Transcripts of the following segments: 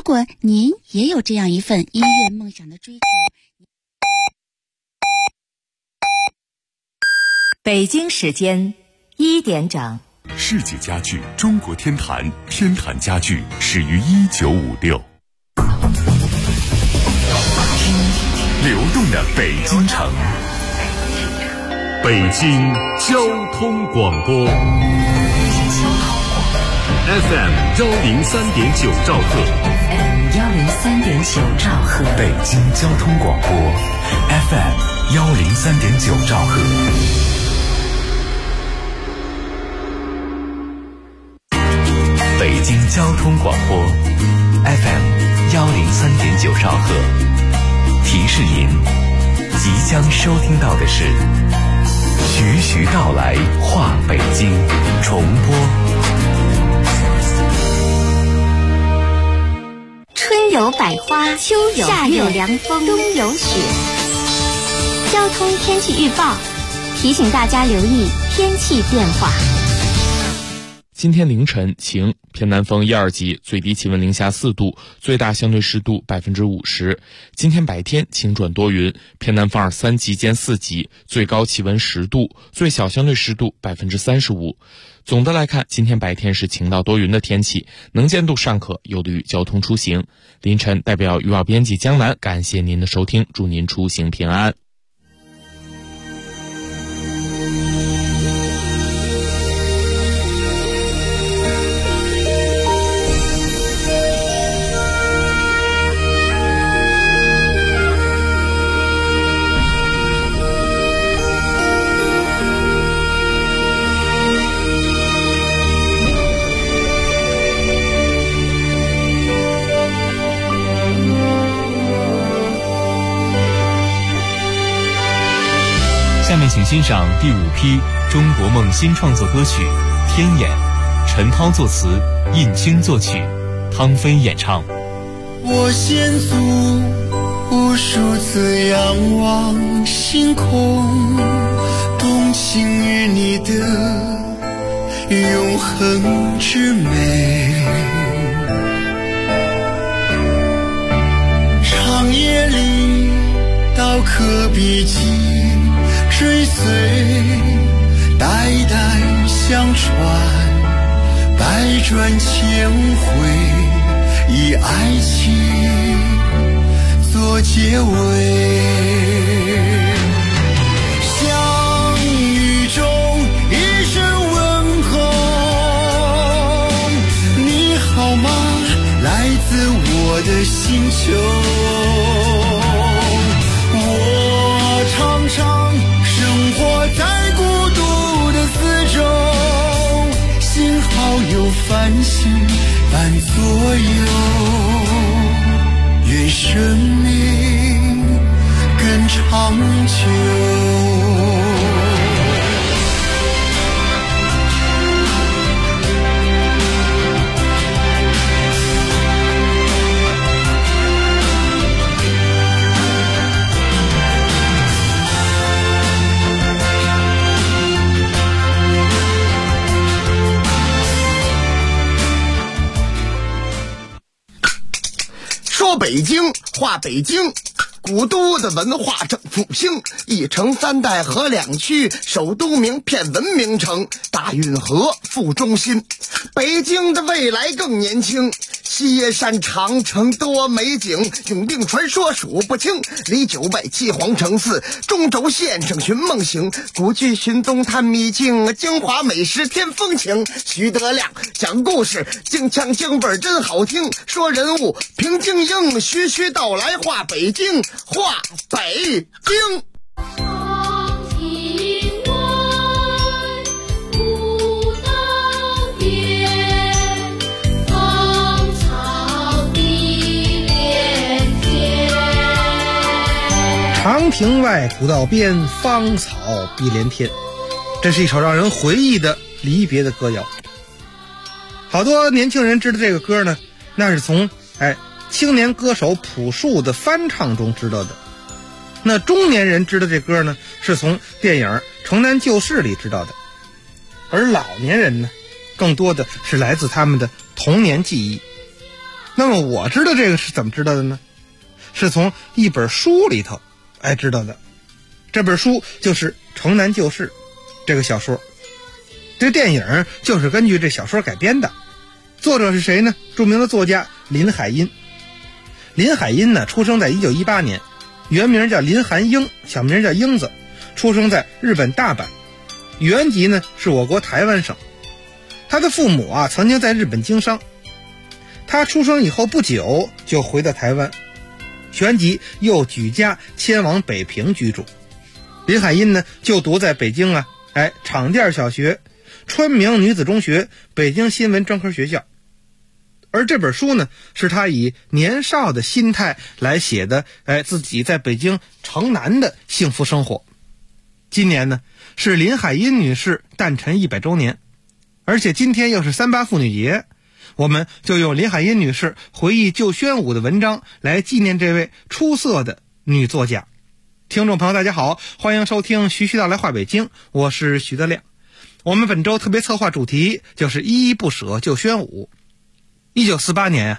果您也有这样一份音乐梦想的追求， 北京时间1点整。 世纪家具中国天坛，天坛家具始于1956。流动的北京城，北京交通广播 FM 103.9兆赫， 103.9兆赫， 北京交通广播 FM 103.9兆赫。北京交通广播 FM 103.9兆赫，提示您即将收听到的是徐徐道来话北京重播。 春有百花，秋有夏有凉风，冬有雪。交通天气预报提醒大家留意天气变化。 今天凌晨晴，偏南风1、2级，最低气温零下4度，最大相对湿度50%。今天白天晴转多云，偏南风2、3级兼4级，最高气温10度，最小相对湿度35%。总的来看，今天白天是晴到多云的天气，能见度尚可，有利于交通出行。凌晨代表预报编辑江南感谢您的收听，祝您出行平安。 下面请欣赏第5批中国梦新创作歌曲《天眼》，陈涛作词，印青作曲，汤飞演唱。 我先祖无数次仰望星空，动情于你的永恒之美。长夜里刀刻笔迹，追随代代相传，百转千回，以爱情做结尾。相遇中一声问候，你好吗？来自我的星球。我常常生活在孤独的四周，幸好有繁星伴左右，愿生命更长久。说北京话北京，古都的文化正复兴，一城三代河两区，首都名片文明城，大运河副中心。北京的未来更年轻，西山长城多美景，永定传说数不清，离九拜七皇城寺，中轴线上寻梦行，古剧寻东探秘境，京华美食添风情。徐德亮讲故事，京腔京味真好听，说人物平静英，徐徐道来话北京，话北京。 长亭外，古道边，芳草碧连天。这是一首让人回忆的离别的歌谣。好多年轻人知道这个歌呢，那是从青年歌手朴树的翻唱中知道的。那中年人知道这歌呢，是从电影《城南旧事》里知道的。而老年人呢，更多的是来自他们的童年记忆。 那么我知道这个是怎么知道的呢？是从一本书里头知道的。这本书就是《城南旧事》这个小说，这电影就是根据这小说改编的。作者是谁呢？著名的作家林海音。林海音呢，出生在1918年，原名叫林寒英，小名叫英子，出生在日本大阪，原籍呢是我国台湾省。他的父母曾经在日本经商，他出生以后不久就回到台湾，旋即又举家迁往北平居住。林海音呢就读在北京场店小学、川明女子中学、北京新闻专科学校。而这本书呢，是他以年少的心态来写的，自己在北京城南的幸福生活。今年呢，是林海音女士诞辰100周年，而且今天又是3·8妇女节，我们就用林海音女士回忆旧宣武的文章来纪念这位出色的女作家。听众朋友大家好，欢迎收听徐徐道来话北京，我是徐德亮。我们本周特别策划主题就是依依不舍旧宣武。1948年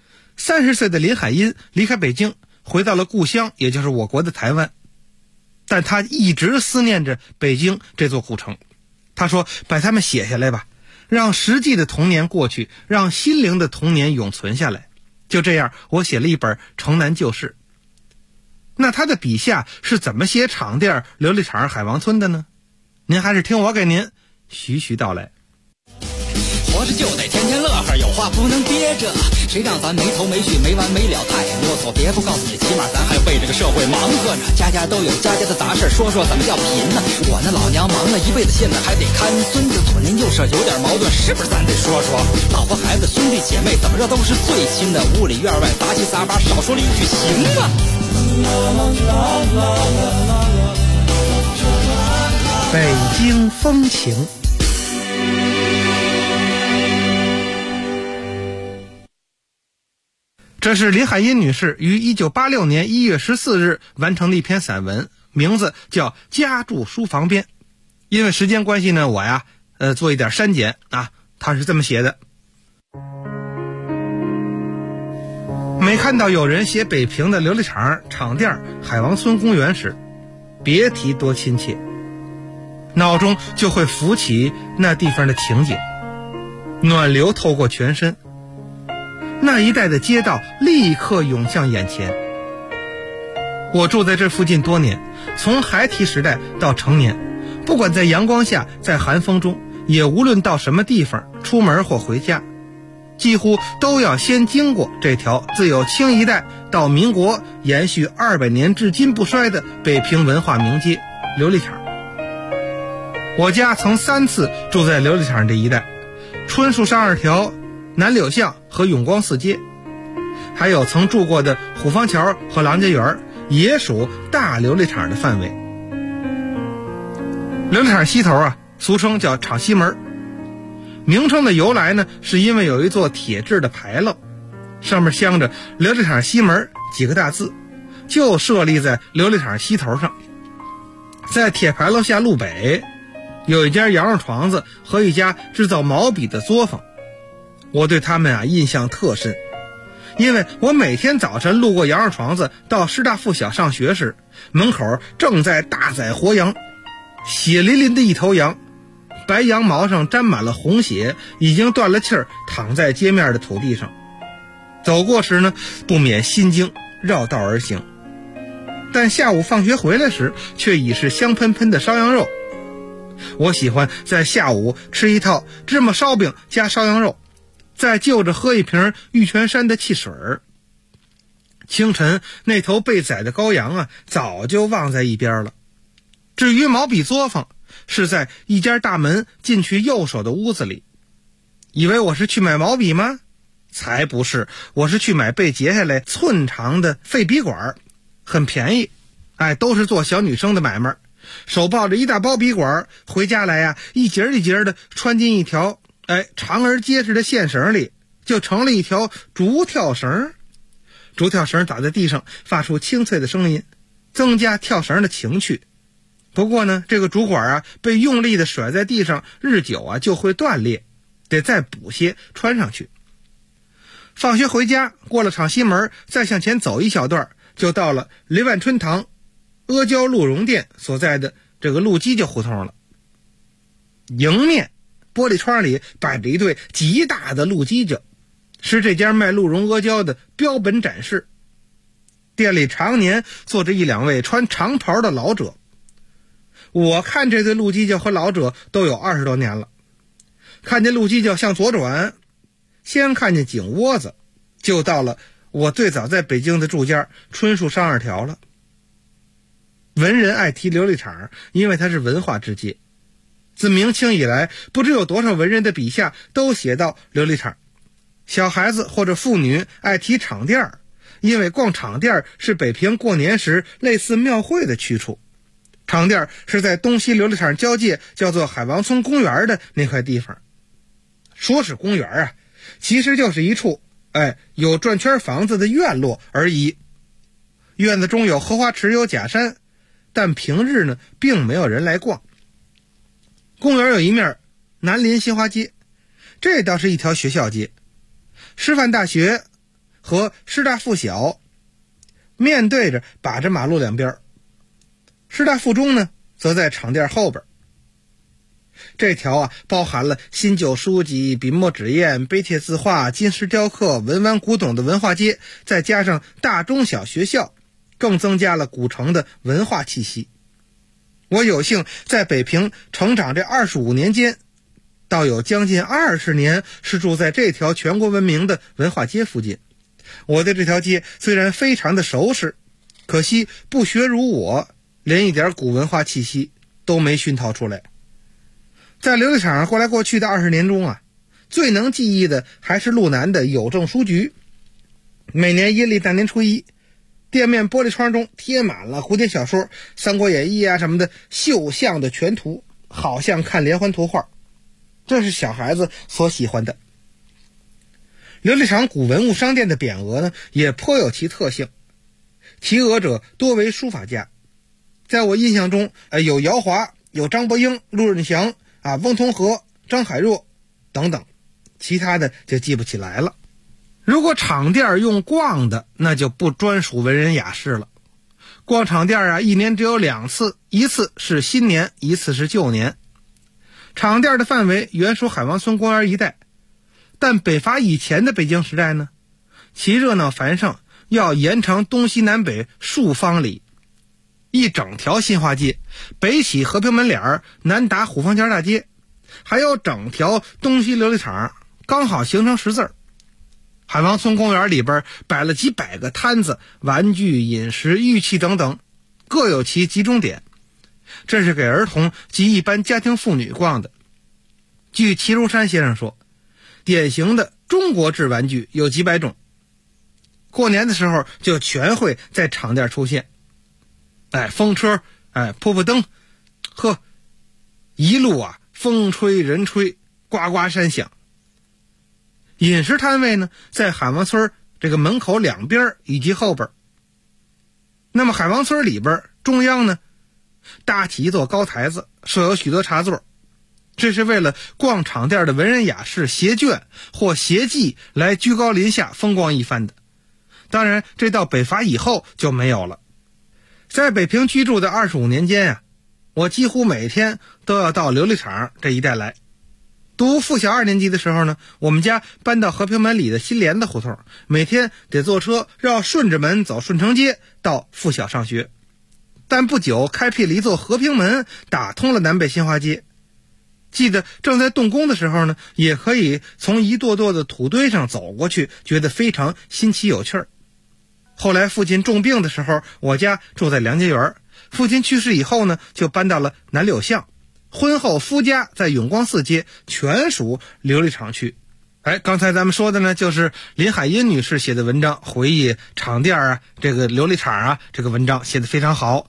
30岁的林海音离开北京，回到了故乡，也就是我国的台湾。但他一直思念着北京这座古城。他说，把它们写下来吧，让实际的童年过去，让心灵的童年永存下来。就这样，我写了一本《城南旧事》。那他的笔下是怎么写厂店、琉璃厂、海王村的呢？您还是听我给您徐徐道来。 活着就得天天乐呵，有话不能憋着，谁让咱没头没绪没完没了，太啰嗦。别不告诉你，起码咱还为这个社会忙活呢。家家都有家家的杂事，说说怎么叫贫呢？我那老娘忙了一辈子，现在还得看孙子，左邻右舍有点矛盾，是不是咱得说说？老婆孩子兄弟姐妹怎么着都是最亲的，屋里院外杂七杂八，少说了一句行吗？ 北京风情。这是林海音女士于1986年1月14日完成的一篇散文，名字叫《家住书房边》。因为时间关系呢，我做一点删减她是这么写的：每看到有人写北平的琉璃厂、厂店、海王村公园时，别提多亲切，脑中就会浮起那地方的情景，暖流透过全身，那一带的街道立刻涌向眼前。我住在这附近多年，从孩提时代到成年，不管在阳光下，在寒风中，也无论到什么地方，出门或回家，几乎都要先经过这条自有清一代到民国延续200年至今不衰的北平文化名街琉璃厂。我家曾3次住在琉璃厂这一带，春树上2条、南柳巷和永光四街，还有曾住过的虎坊桥和郎家园，也属大琉璃厂的范围。琉璃厂西头俗称叫厂西门，名称的由来呢，是因为有一座铁制的牌楼，上面镶着琉璃厂西门几个大字，就设立在琉璃厂西头上。在铁牌楼下路北有一家羊肉床子和一家制造毛笔的作坊，我对他们印象特深，因为我每天早晨路过羊肉床子到师大附小上学时，门口正在大宰活羊，血淋淋的一头羊，白羊毛上沾满了红血，已经断了气儿，躺在街面的土地上。走过时呢，不免心惊，绕道而行。但下午放学回来时，却已是香喷喷的烧羊肉。我喜欢在下午吃一套芝麻烧饼加烧羊肉，再就着喝一瓶玉泉山的汽水儿。清晨那头被宰的羔羊早就忘在一边了。至于毛笔作坊，是在一家大门进去右手的屋子里。以为我是去买毛笔吗？才不是，我是去买被截下来寸长的废笔管，很便宜，都是做小女生的买卖。手抱着一大包笔管，回家来一节一节的穿进一条长而结实的线绳里，就成了一条竹跳绳。竹跳绳打在地上，发出清脆的声音，增加跳绳的情趣。不过呢，这个竹管被用力的甩在地上，日久就会断裂，得再补些穿上去。 放学回家，过了厂西门，再向前走一小段，就到了雷万春堂阿胶鹿茸店所在的这个鹿犄角胡同了。迎面玻璃窗里摆着一对极大的鹿犄角，是这家卖鹿茸阿胶的标本展示。店里常年坐着一两位穿长袍的老者，我看这对鹿犄角和老者都有20多年了。看见鹿犄角向左转，先看见井窝子，就到了我最早在北京的住家春树上2条了。文人爱提琉璃厂，因为它是文化之街。自明清以来，不知有多少文人的笔下都写到琉璃厂。小孩子或者妇女爱提厂店，因为逛厂店是北平过年时类似庙会的去处。厂店是在东西琉璃厂交界，叫做海王村公园的那块地方。说是公园啊，其实就是一处有转圈房子的院落而已。院子中有荷花池，有假山，但平日呢并没有人来逛。公园有一面南临新华街，这倒是一条学校街。师范大学和师大附小面对着把着马路两边，师大附中呢则在厂店后边。这条包含了新旧书籍、笔墨纸砚、碑帖字画、金石雕刻、文玩古董的文化街，再加上大中小学校，更增加了古城的文化气息。我有幸在北平成长这25年间，倒有将近20年是住在这条全国闻名的文化街附近。我对这条街虽然非常的熟识，可惜不学如我，连一点古文化气息都没熏陶出来。在琉璃厂过来过去的20年中最能记忆的还是路南的邮政书局。每年阴历大年初一，店面玻璃窗中贴满了古典小说、三国演义什么的绣像的全图，好像看连环图画，这是小孩子所喜欢的。琉璃厂古文物商店的匾额呢，也颇有其特性，题额者多为书法家。在我印象中，有姚华，有张伯英、陆润祥翁同龢、张海若等等，其他的就记不起来了。如果厂店用逛的，那就不专属文人雅士了。逛厂店一年只有2次，一次是新年，一次是旧年。厂店的范围原属海王村公园一带，但北伐以前的北京时代呢，其热闹繁盛要延长东西南北数方里，一整条新华街，北起和平门脸，南达虎坊桥大街，还有整条东西琉璃厂，刚好形成10字。海王村公园里边摆了几百个摊子，玩具、饮食、玉器等等，各有其集中点。这是给儿童及一般家庭妇女逛的。据齐如山先生说，典型的中国制玩具有几百种，过年的时候就全会在厂店出现。风车，扑扑灯，一路风吹人吹，呱呱山响。饮食摊位呢，在海王村这个门口两边以及后边。那么海王村里边中央呢，搭起一座高台子，设有许多茶座，这是为了逛厂店的文人雅士携眷或携妓来居高临下风光一番的。当然这到北伐以后就没有了。在北平居住的25年间我几乎每天都要到琉璃厂这一带来。读附小2年级的时候呢，我们家搬到和平门里的新联子胡同，每天得坐车绕顺直门走顺城街到附小上学。但不久开辟了一座和平门，打通了南北新华街。记得正在动工的时候呢，也可以从一垛垛的土堆上走过去，觉得非常新奇有趣儿。后来父亲重病的时候，我家住在梁家园，父亲去世以后呢，就搬到了南柳巷。婚后夫家在永光寺街，全属琉璃厂区。刚才咱们说的呢，就是林海音女士写的文章，回忆厂店这个琉璃厂这个文章写得非常好。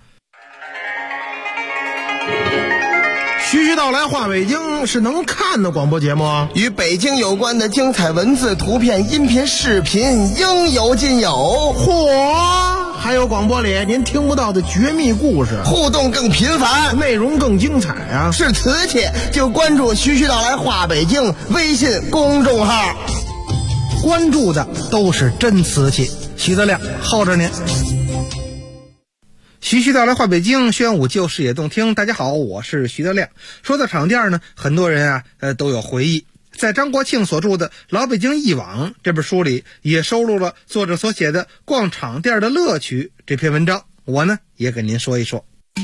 徐徐道来话北京是能看的广播节目， 与北京有关的精彩文字、图片、音频、视频应有尽有。 嚯！还有广播里您听不到的绝密故事， 互动更频繁， 内容更精彩啊！ 是瓷器就关注徐徐道来话北京微信公众号。 关注的都是真瓷器。徐德亮候着您。徐徐道来话北京，宣武旧视野动听。大家好，我是徐德亮。说到场店呢，很多人都有回忆。在张国庆所著的《老北京忆往》这本书里，也收录了作者所写的《逛场店的乐趣》这篇文章。我呢也给您说一说。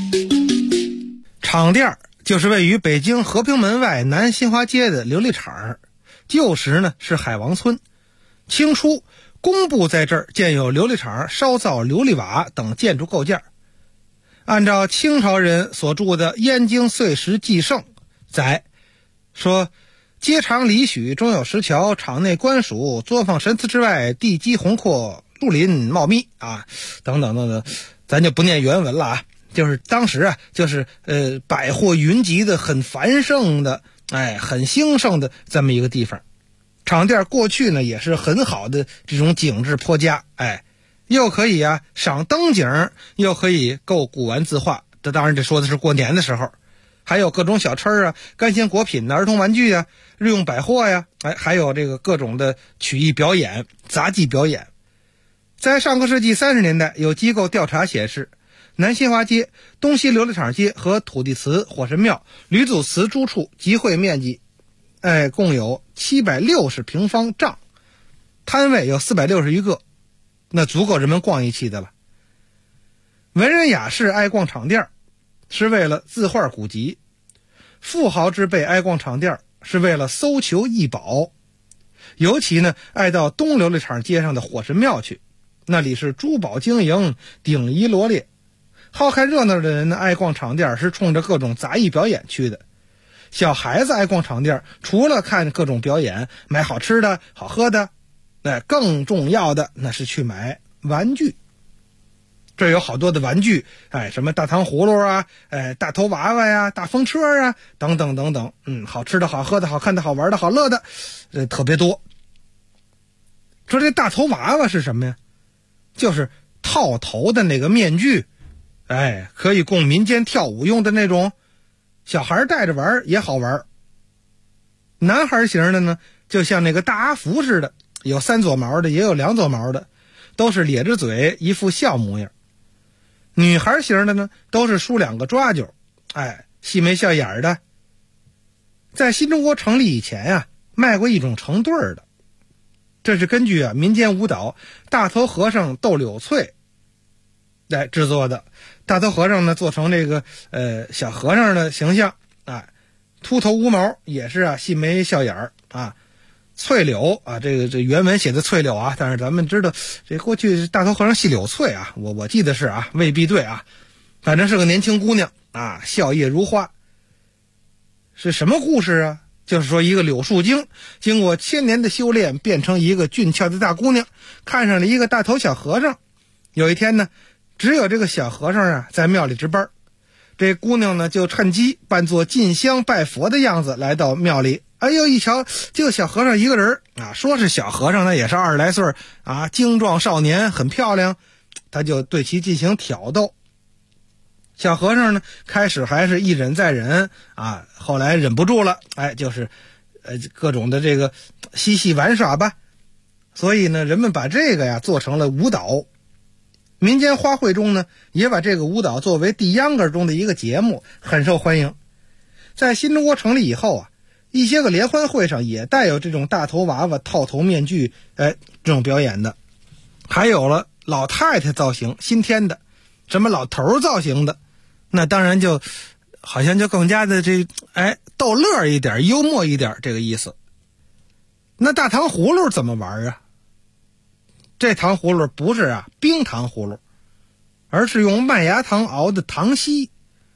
场店就是位于北京和平门外南新华街的琉璃厂，旧时呢是海王村。清初工部在这儿建有琉璃厂、烧造琉璃瓦等建筑构件。按照清朝人所著的《燕京岁时记胜》载说，街场里许中有石桥，场内官署作坊神祠之外，地基宏阔，树林茂密等等等等，咱就不念原文了就是当时就是百货云集的很繁盛的很兴盛的这么一个地方。场店过去呢也是很好的这种景致颇佳，又可以赏灯景，又可以购古玩字画。这当然这说的是过年的时候，还有各种小吃干鲜果品儿童玩具日用百货还有这个各种的曲艺表演、杂技表演。在上个世纪30年代，有机构调查显示，南新华街、东西琉璃厂街和土地祠、火神庙、吕祖祠诸处集会面积共有760平方丈，摊位有460余个，那足够人们逛一期的了。文人雅士爱逛场店是为了字画古籍，富豪之辈爱逛场店是为了搜求异宝。尤其呢爱到东琉璃厂街上的火神庙去，那里是珠宝晶莹，鼎仪罗列。好看热闹的人呢爱逛场店是冲着各种杂艺表演去的。小孩子爱逛场店，除了看各种表演，买好吃的好喝的，更重要的那是去买玩具。这有好多的玩具，什么大糖葫芦大头娃娃大风车等等等等，好吃的好喝的好看的好玩的好乐的特别多。说这大头娃娃是什么呀？就是套头的那个面具，可以供民间跳舞用的那种，小孩戴着玩也好玩。男孩型的呢，就像那个大阿福似的，有3撮毛的，也有2撮毛的，都是咧着嘴，一副笑模样。女孩型的呢，都是梳2个抓揪，细眉笑眼的。在新中国成立以前卖过一种成对的，这是根据民间舞蹈大头和尚斗柳翠来制作的。大头和尚呢做成这个小和尚的形象，秃头无毛，也是细眉笑眼翠柳这原文写的翠柳但是咱们知道这过去大头和尚系柳翠我记得是未必对反正是个年轻姑娘笑靥如花。是什么故事就是说一个柳树精经过千年的修炼，变成一个俊俏的大姑娘，看上了一个大头小和尚。有一天呢，只有这个小和尚在庙里值班，这姑娘呢就趁机扮作进香拜佛的样子来到庙里。一瞧就小和尚一个人说是小和尚那也是20来岁精壮少年，很漂亮，他就对其进行挑逗。小和尚呢开始还是一忍再忍后来忍不住了，就是各种的这个嬉戏玩耍吧。所以呢人们把这个做成了舞蹈。民间花卉中呢也把这个舞蹈作为地秧歌中的一个节目，很受欢迎。在新中国成立以后一些个联欢会上也带有这种大头娃娃套头面具这种表演的。还有了老太太造型新添的，什么老头造型的，那当然就好像就更加的逗乐一点，幽默一点这个意思。那大糖葫芦怎么玩这糖葫芦不是冰糖葫芦，而是用麦芽糖熬的糖稀。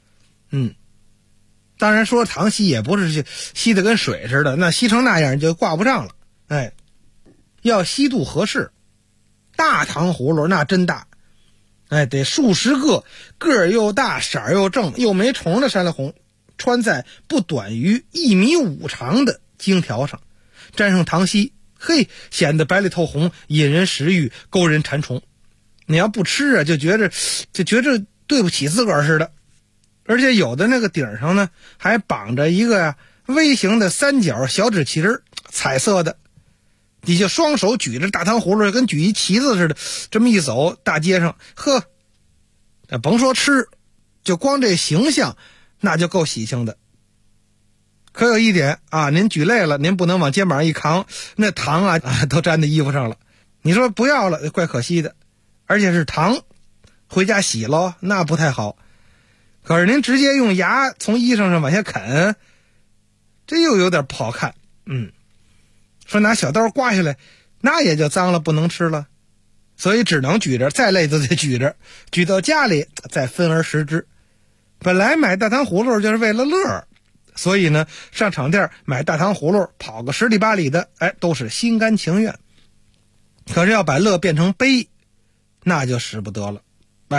当然说糖稀也不是稀的跟水似的，那稀成那样就挂不上了。要稀度合适。大糖葫芦那真大，得数十个，个儿又大，色儿又正，又没虫的山里红，穿在不短于1.5米长的荆条上，沾上糖稀，显得白里透红，引人食欲，勾人馋虫。你要不吃就觉着对不起自个儿似的。而且有的那个顶上呢还绑着一个微型的3角小纸旗儿，彩色的， 你就双手举着大糖葫芦，跟举一旗子似的，这么一走大街上，呵，甭说吃，就光这形象那就够喜庆的。可有一点啊，您举累了，您不能往肩膀上一扛，那糖啊都粘在衣服上了。你说不要了，怪可惜的，而且是糖，回家洗咯，那不太好。可是您直接用牙从衣裳上往下啃，这又有点不好看。说拿小刀刮下来，那也就脏了，不能吃了。所以只能举着，再累都得举着，举到家里再分而食之。本来买大糖葫芦就是为了乐，所以呢，上厂店买大糖葫芦跑个10里8里的，都是心甘情愿。可是要把乐变成悲，那就使不得了。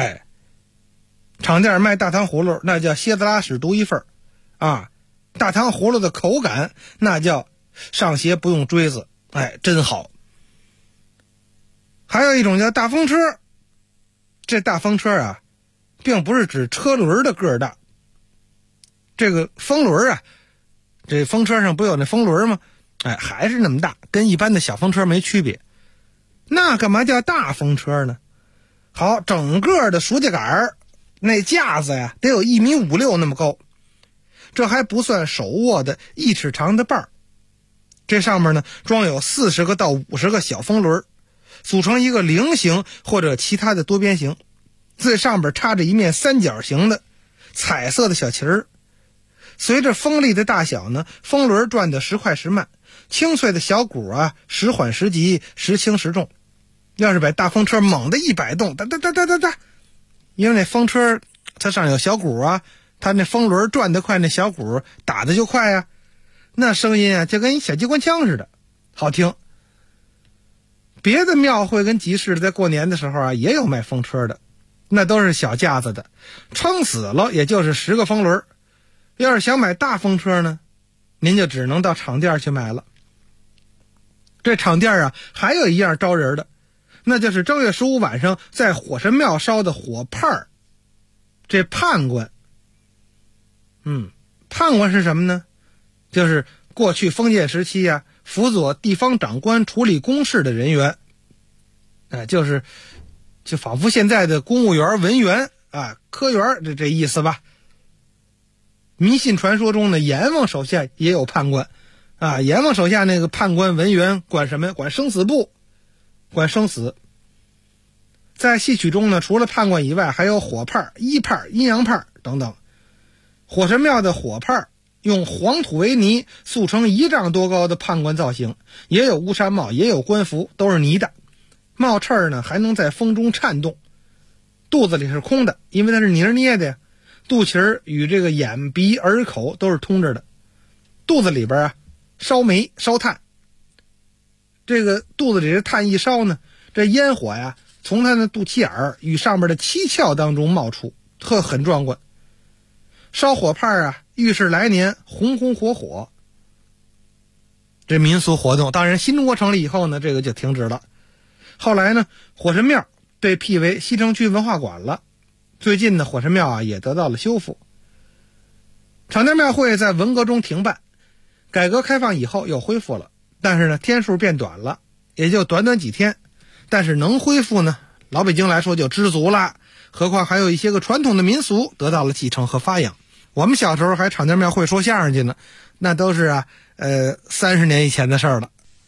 厂店卖大糖葫芦那叫蝎子拉屎独一份啊，大糖葫芦的口感那叫上鞋不用锥子，真好。还有一种叫大风车，这大风车啊，并不是指车轮的个儿大，这个风轮啊，这风车上不有那风轮吗？还是那么大，跟一般的小风车没区别。那干嘛叫大风车呢？好，整个的书架杆那架子呀，得有1.56米那么高，这还不算手握的1尺长的把儿。这上面呢，装有40个到50个小风轮，组成一个菱形或者其他的多边形，最上边插着一面三角形的彩色的小旗儿。随着风力的大小呢，风轮转得时快时慢，清脆的小鼓啊，时缓时急，时轻时重。要是把大风车猛地一摆动，哒哒哒哒哒哒，因为那风车它上有小鼓啊，它那风轮转得快，那小鼓打得就快啊，那声音啊就跟一小机关枪似的，好听。别的庙会跟集市在过年的时候啊，也有卖风车的，那都是小架子的，撑死了也就是10个风轮。要是想买大风车呢，您就只能到厂店去买了。这厂店啊，还有一样招人的，那就是正月15晚上在火神庙烧的火判儿。这判官，判官是什么呢？就是过去封建时期啊，辅佐地方长官处理公事的人员，就仿佛现在的公务员、文员啊、科员这意思吧。迷信传说中的阎王手下也有判官啊，阎王手下那个判官文员管什么呀？管生死簿，管生死。在戏曲中呢，除了判官以外，还有火判、一判、阴阳判等等。火神庙的火判用黄土为泥塑成1丈多高的判官造型，也有乌纱帽，也有官服，都是泥的。帽翅呢还能在风中颤动，肚子里是空的，因为它是泥捏的呀。肚脐儿与这个眼鼻耳口都是通着的，肚子里边啊烧煤烧炭，这个肚子里的炭一烧呢，这烟火呀从它的肚脐眼儿与上面的七窍当中冒出，很壮观。烧火炮啊，预示来年红红火火。这民俗活动，当然新中国成立以后呢，这个就停止了。后来呢，火神庙被辟为西城区文化馆了。最近呢，火神庙啊也得到了修复。厂店庙会在文革中停办，改革开放以后又恢复了，但是呢天数变短了，也就短短几天。但是能恢复呢，老北京来说就知足了，何况还有一些个传统的民俗得到了继承和发扬。我们小时候还厂店庙会说相声去呢，那都是30年以前的事儿了。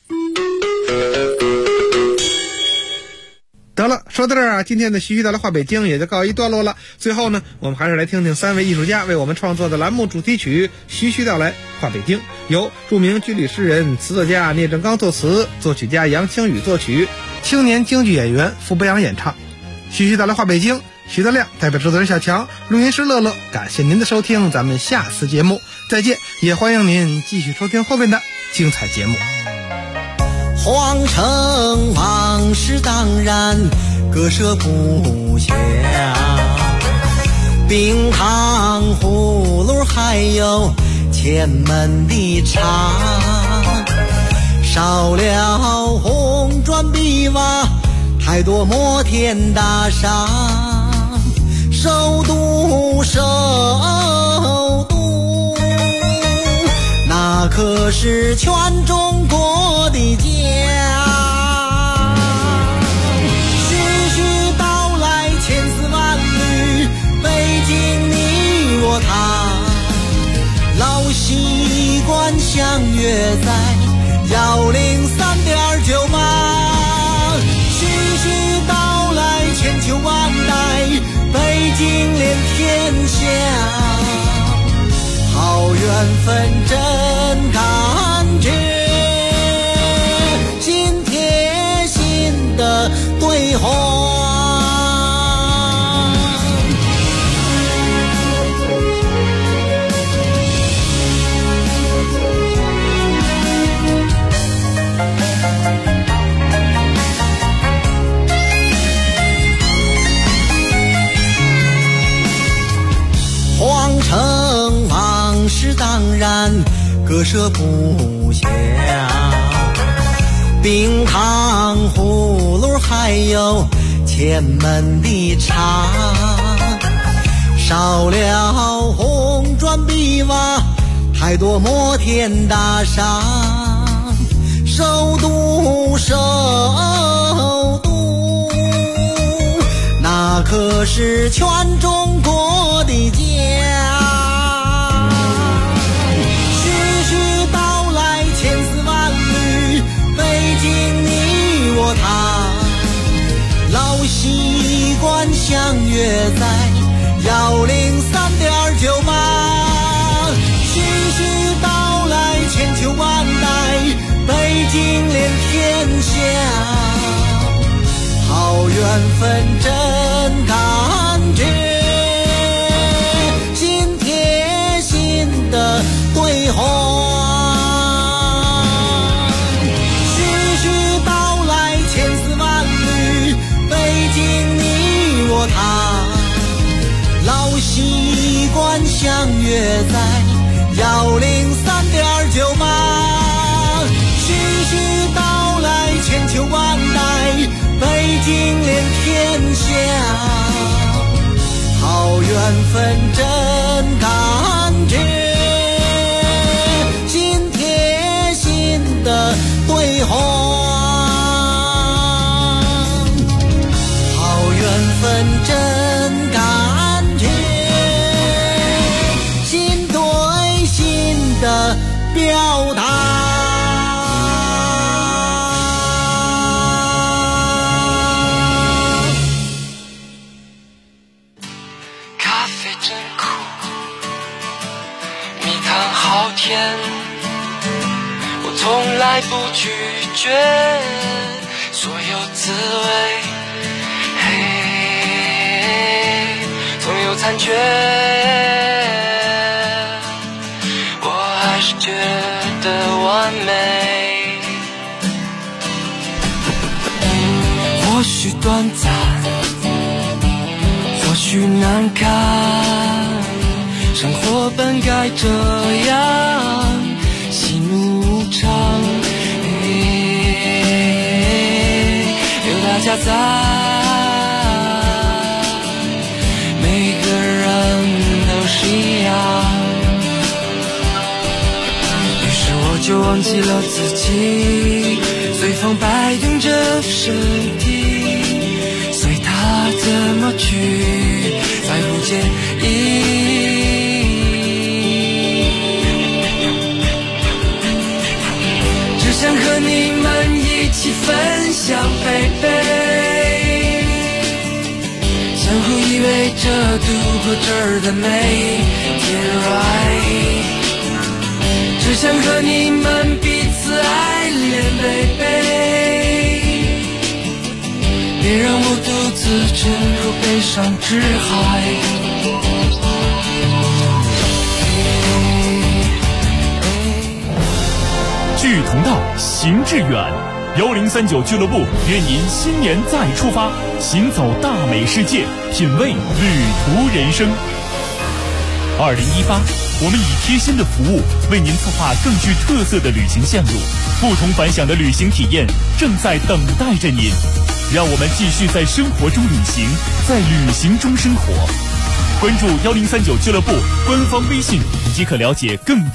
得了，说到这儿啊，今天的徐徐道来话北京也就告一段落了。最后呢，我们还是来听听3位艺术家为我们创作的栏目主题曲《徐徐道来话北京》，由著名军旅诗人、词作家聂正刚作词，作曲家杨清宇作曲，青年京剧演员傅博洋演唱。徐徐道来话北京，徐德亮代表制作人小强，录音师乐乐，感谢您的收听，咱们下次节目再见，也欢迎您继续收听后面的精彩节目。 皇城往事当然割舍不下，冰糖葫芦还有前门的茶，烧了红砖碧瓦，太多摩天大厦，首都那可是全中国的家。 103.9吧，徐徐道来，千秋万代，北京连天下，好缘分真感觉，心贴心的对话。皇城往事当然割舍不下，冰糖葫芦还有前门的茶，少了红砖碧瓦，太多摩天大厦，首都那可是全中国的家。徐徐道来，千丝万缕，北京你我他，老习惯相约在103.9吧。徐徐道来，千秋万代，北京连天下，好缘分真感觉，心贴心的对话。徐徐道来，千丝万缕，北京你我他，老习惯相约在103.9吧。徐徐道来，千秋万代，北京连天下，好缘分真感觉，心贴心的对话。好缘分真感觉，心对心的表达。 我从来不拒绝所有滋味，总有残缺，我还是觉得完美。或许短暂，或许难堪，生活本该这样，喜怒无常，有大家在，每个人都是一样。于是我就忘记了自己，随风摆动着身体，随它怎么去，再不介意。想和你们一起分享，baby，相互依偎着度过这儿的每一天 right， 只想和你们彼此爱恋 baby， 别让我独自沉入悲伤之海。 志同道，行志远。1039俱乐部愿您新年再出发，行走大美世界，品味旅途人生。2018，我们以贴心的服务为您策划更具特色的旅行线路，不同凡响的旅行体验正在等待着您。让我们继续在生活中旅行，在旅行中生活。关注1039俱乐部官方微信即可了解更多